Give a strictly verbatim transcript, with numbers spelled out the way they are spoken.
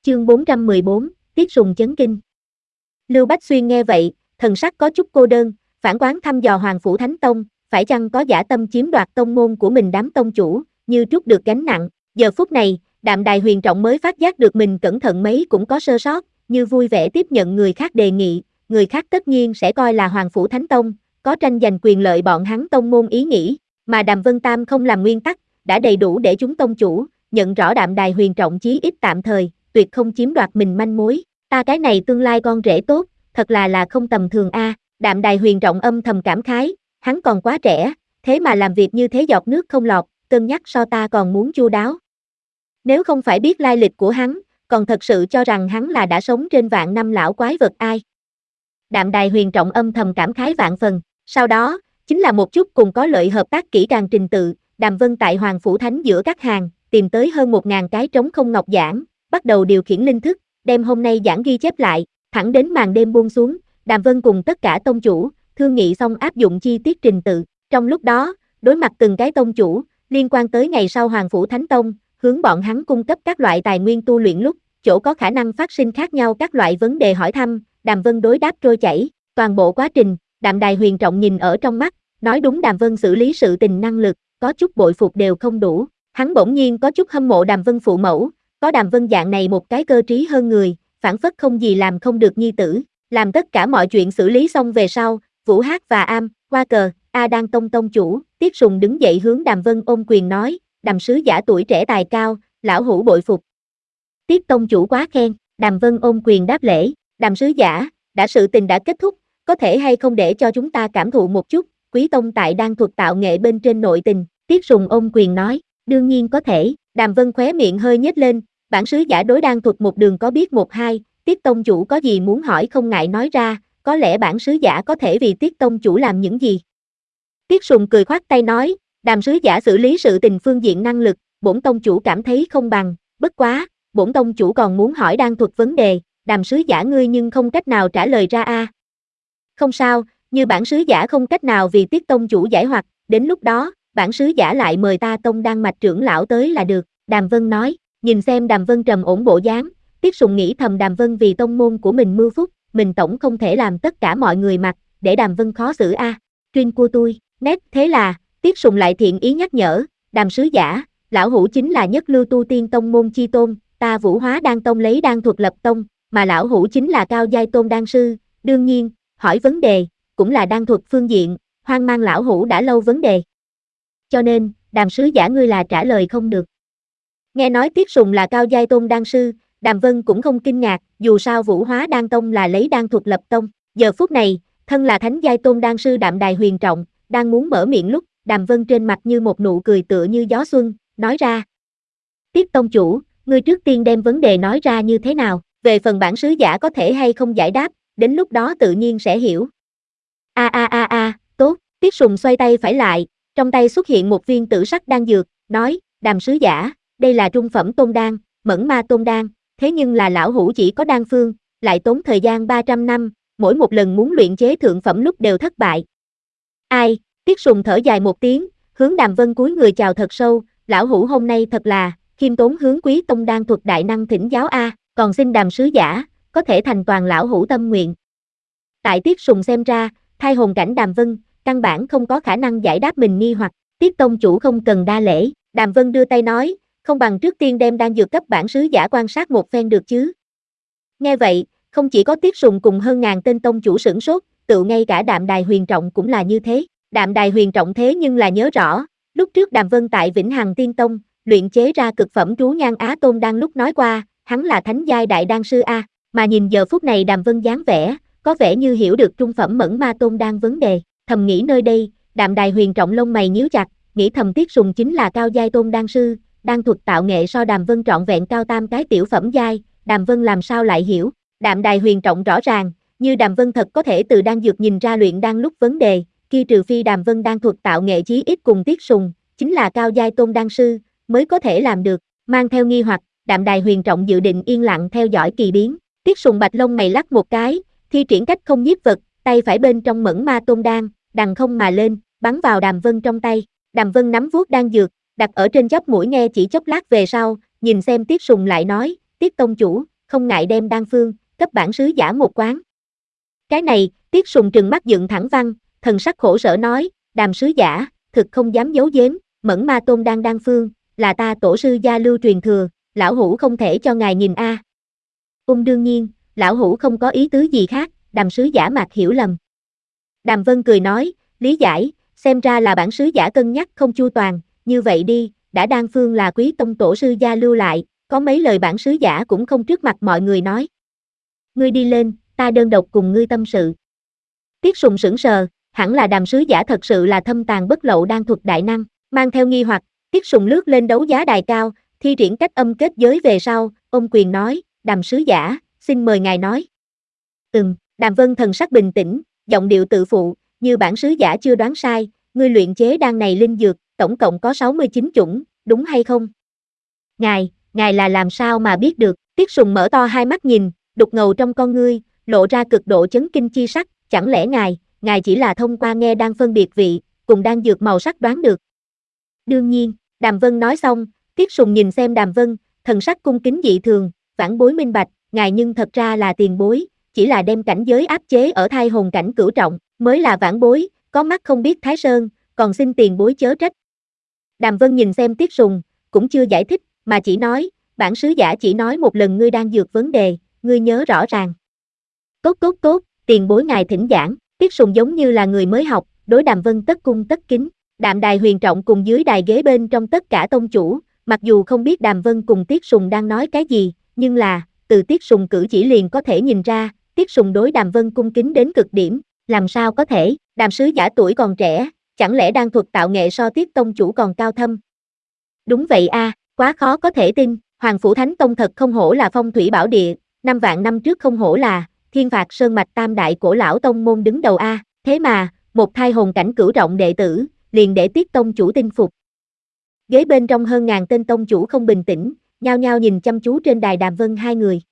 Chương bốn trăm mười bốn, Tiết Sùng chấn kinh. Lưu Bách Xuyên nghe vậy, thần sắc có chút cô đơn, phản quán thăm dò Hoàng Phủ Thánh Tông, phải chăng có dã tâm chiếm đoạt tông môn của mình đám tông chủ, như trút được gánh nặng. Giờ phút này, Đạm Đài Huyền Trọng mới phát giác được mình cẩn thận mấy cũng có sơ sót, như vui vẻ tiếp nhận người khác đề nghị, người khác tất nhiên sẽ coi là Hoàng Phủ Thánh Tông, có tranh giành quyền lợi bọn hắn tông môn ý nghĩ, mà Đàm Vân Tam không làm nguyên tắc, đã đầy đủ để chúng tông chủ nhận rõ Đạm Đài Huyền Trọng chí ít tạm thời, tuyệt không chiếm đoạt mình manh mối. Ta cái này tương lai con rể tốt, thật là là không tầm thường a. À. Đạm Đài Huyền Trọng âm thầm cảm khái, hắn còn quá trẻ, thế mà làm việc như thế giọt nước không lọt, cân nhắc so ta còn muốn chu đáo. Nếu không phải biết lai lịch của hắn, còn thật sự cho rằng hắn là đã sống trên vạn năm lão quái vật ai. Đạm Đài Huyền Trọng âm thầm cảm khái vạn phần, sau đó, chính là một chút cùng có lợi hợp tác kỹ càng trình tự, Đàm Vân tại Hoàng Phủ Thánh giữa các hàng, tìm tới hơn một ngàn cái trống không ngọc giảng, bắt đầu điều khiển linh thức, đem hôm nay giảng ghi chép lại, thẳng đến màn đêm buông xuống, Đàm Vân cùng tất cả tông chủ, thương nghị xong áp dụng chi tiết trình tự. Trong lúc đó, đối mặt từng cái tông chủ, liên quan tới ngày sau Hoàng Phủ Thánh Tông, hướng bọn hắn cung cấp các loại tài nguyên tu luyện lúc, chỗ có khả năng phát sinh khác nhau các loại vấn đề hỏi thăm, Đàm Vân đối đáp trôi chảy, toàn bộ quá trình, Đạm Đài Huyền Trọng nhìn ở trong mắt, nói đúng Đàm Vân xử lý sự tình năng lực, có chút bội phục đều không đủ, hắn bỗng nhiên có chút hâm mộ Đàm Vân phụ mẫu, có Đàm Vân dạng này một cái cơ trí hơn người, phản phất không gì làm không được nhi tử, làm tất cả mọi chuyện xử lý xong về sau, Vũ Hát và Am, qua cờ, A Đan Tông tông chủ, Tiết Sùng đứng dậy hướng Đàm Vân ôm quyền nói, Đàm sứ giả tuổi trẻ tài cao, lão hữu bội phục. Tiết tông chủ quá khen, Đàm Vân ôm quyền đáp lễ, Đàm sứ giả, đã sự tình đã kết thúc, có thể hay không để cho chúng ta cảm thụ một chút, quý tông tại đang thuật tạo nghệ bên trên nội tình, Tiết Sùng ôm quyền nói, đương nhiên có thể, Đàm Vân khóe miệng hơi nhếch lên, bản sứ giả đối đan thuật một đường có biết một hai, Tiết tông chủ có gì muốn hỏi không ngại nói ra, có lẽ bản sứ giả có thể vì Tiết tông chủ làm những gì. Tiết Sùng cười khoát tay nói, Đàm sứ giả xử lý sự tình phương diện năng lực, bổn tông chủ cảm thấy không bằng, bất quá, bổn tông chủ còn muốn hỏi đan thuật vấn đề, Đàm sứ giả ngươi nhưng không cách nào trả lời ra a. À. Không sao, như bản sứ giả không cách nào vì Tiết tông chủ giải hoặc, đến lúc đó, bản sứ giả lại mời ta tông đan mạch trưởng lão tới là được, Đàm Vân nói, nhìn xem Đàm Vân trầm ổn bộ dáng, Tiết Sùng nghĩ thầm Đàm Vân vì tông môn của mình mưu phúc, mình tổng không thể làm tất cả mọi người mặc, để Đàm Vân khó xử a. À. Chuyên của tôi, nét, thế là, Tiết Sùng lại thiện ý nhắc nhở, Đàm sứ giả, lão hữu chính là nhất lưu tu tiên tông môn chi tôn, ta Vũ Hóa Đan Tông lấy đan thuật lập tông, mà lão hữu chính là cao giai tôn đan sư, đương nhiên, hỏi vấn đề, cũng là đan thuật phương diện, hoang mang lão hữu đã lâu vấn đề. Cho nên, Đàm sứ giả ngươi là trả lời không được. Nghe nói Tiết Sùng là cao giai tôn đan sư, Đàm Vân cũng không kinh ngạc, dù sao Vũ Hóa Đan Tông là lấy đan thuật lập tông, giờ phút này, thân là thánh giai tôn đan sư Đạm Đài Huyền Trọng, đang muốn mở miệng lúc, Đàm Vân trên mặt như một nụ cười tựa như gió xuân, nói ra. Tiết tông chủ, ngươi trước tiên đem vấn đề nói ra như thế nào, về phần bản sứ giả có thể hay không giải đáp, đến lúc đó tự nhiên sẽ hiểu. A a a a, tốt, Tiết Sùng xoay tay phải lại, trong tay xuất hiện một viên tử sắc đan dược, nói, Đàm sứ giả, đây là trung phẩm tôn đan, mẫn ma tôn đan, thế nhưng là lão hữu chỉ có đan phương, lại tốn thời gian ba trăm năm, mỗi một lần muốn luyện chế thượng phẩm lúc đều thất bại. Ai, Tiết Sùng thở dài một tiếng, hướng Đàm Vân cúi người chào thật sâu, lão hữu hôm nay thật là, khiêm tốn hướng quý tông đan thuật đại năng thỉnh giáo a, còn xin Đàm sứ giả, có thể thành toàn lão hữu tâm nguyện. Tại Tiết Sùng xem ra, thai hồn cảnh Đàm Vân, căn bản không có khả năng giải đáp mình nghi hoặc, Tiết tông chủ không cần đa lễ, Đàm Vân đưa tay nói, không bằng trước tiên đem đan dược cấp bản sứ giả quan sát một phen được chứ. Nghe vậy, không chỉ có Tiết Sùng cùng hơn ngàn tên tông chủ sửng sốt, tự ngay cả Đạm Đài Huyền Trọng cũng là như thế. Đạm Đài Huyền Trọng thế nhưng là nhớ rõ, lúc trước Đàm Vân tại Vĩnh Hằng Tiên Tông, luyện chế ra cực phẩm trú nhan Á Tôn đan lúc nói qua, hắn là thánh giai đại đan sư a, mà nhìn giờ phút này Đàm Vân dáng vẻ, có vẻ như hiểu được trung phẩm mẫn ma tôn đan vấn đề, thầm nghĩ nơi đây, Đạm Đài Huyền Trọng lông mày nhíu chặt, nghĩ thầm Tiết Sùng chính là cao giai tôn đan sư, đan thuật tạo nghệ so Đàm Vân trọn vẹn cao tam cái tiểu phẩm giai, Đàm Vân làm sao lại hiểu, Đạm Đài Huyền Trọng rõ ràng, như Đàm Vân thật có thể từ đan dược nhìn ra luyện đan lúc vấn đề, kia trừ phi Đàm Vân đan thuật tạo nghệ chí ít cùng Tiết Sùng, chính là cao giai tôn đan sư, mới có thể làm được, mang theo nghi hoặc, Đạm Đài Huyền Trọng dự định yên lặng theo dõi kỳ biến, Tiết Sùng bạch lông mày lắc một cái, thi triển cách không nhiếp vật, tay phải bên trong mẫn ma tôn đan, đằng không mà lên, bắn vào Đàm Vân trong tay, Đàm Vân nắm vuốt đan dược, đặt ở trên chóp mũi nghe chỉ chốc lát về sau, nhìn xem Tiết Sùng lại nói, Tiết tông chủ, không ngại đem đan phương, cấp bản sứ giả một quán. Cái này, Tiết Sùng trừng mắt dựng thẳng văn, thần sắc khổ sở nói, Đàm sứ giả, thực không dám giấu giếm, Mẫn Ma Tôn đan đan phương, là ta tổ sư gia lưu truyền thừa, lão hữu không thể cho ngài nhìn a. À. Ung đương nhiên, lão hữu không có ý tứ gì khác, Đàm sứ giả mạc hiểu lầm. Đàm Vân cười nói, lý giải, xem ra là bản sứ giả cân nhắc không chu toàn, như vậy đi, đã đan phương là quý tông tổ sư gia lưu lại, có mấy lời bản sứ giả cũng không trước mặt mọi người nói. Ngươi đi lên, ta đơn độc cùng ngươi tâm sự. Tiết Sùng sững sờ, hẳn là Đàm sứ giả thật sự là thâm tàng bất lậu đan thuật đại năng, mang theo nghi hoặc, Tiết Sùng lướt lên đấu giá đài cao, thi triển cách âm kết giới về sau, ôm quyền nói, Đàm sứ giả, xin mời ngài nói. Ừm, Đàm Vân thần sắc bình tĩnh, giọng điệu tự phụ, như bản sứ giả chưa đoán sai, ngươi luyện chế đan này linh dược, tổng cộng có sáu mươi chín chủng, đúng hay không? Ngài, ngài là làm sao mà biết được? Tiết Sùng mở to hai mắt nhìn, đục ngầu trong con ngươi, lộ ra cực độ chấn kinh chi sắc, chẳng lẽ ngài, ngài chỉ là thông qua nghe đan phân biệt vị, cùng đan dược màu sắc đoán được? Đương nhiên, Đàm Vân nói xong, Tiết Sùng nhìn xem Đàm Vân, thần sắc cung kính dị thường, vãn bối minh bạch, ngài nhưng thật ra là tiền bối, chỉ là đem cảnh giới áp chế ở thai hồn cảnh cửu trọng, mới là vãn bối, có mắt không biết Thái Sơn, còn xin tiền bối chớ trách. Đàm Vân nhìn xem Tiết Sùng, cũng chưa giải thích, mà chỉ nói, bản sứ giả chỉ nói một lần ngươi đang dược vấn đề, ngươi nhớ rõ ràng. Tốt tốt tốt, tiền bối ngài thỉnh giảng, Tiết Sùng giống như là người mới học, đối Đàm Vân tất cung tất kính. Đạm đài huyền trọng cùng dưới đài ghế bên trong tất cả tông chủ, mặc dù không biết Đàm Vân cùng Tiết Sùng đang nói cái gì, nhưng là, từ Tiết Sùng cử chỉ liền có thể nhìn ra, Tiết Sùng đối Đàm Vân cung kính đến cực điểm, làm sao có thể, Đàm sứ giả tuổi còn trẻ, chẳng lẽ đan thuật tạo nghệ so Tiết tông chủ còn cao thâm? Đúng vậy a, à, quá khó có thể tin, Hoàng Phủ Thánh Tông thật không hổ là phong thủy bảo địa, năm vạn năm trước không hổ là Thiên Phạt Sơn Mạch tam đại cổ lão tông môn đứng đầu a, à, thế mà, một thai hồn cảnh cửu trọng đệ tử, liền để Tiết tông chủ tin phục. Ghế bên trong hơn ngàn tên tông chủ không bình tĩnh, nhao nhao nhìn chăm chú trên đài Đàm Vân hai người.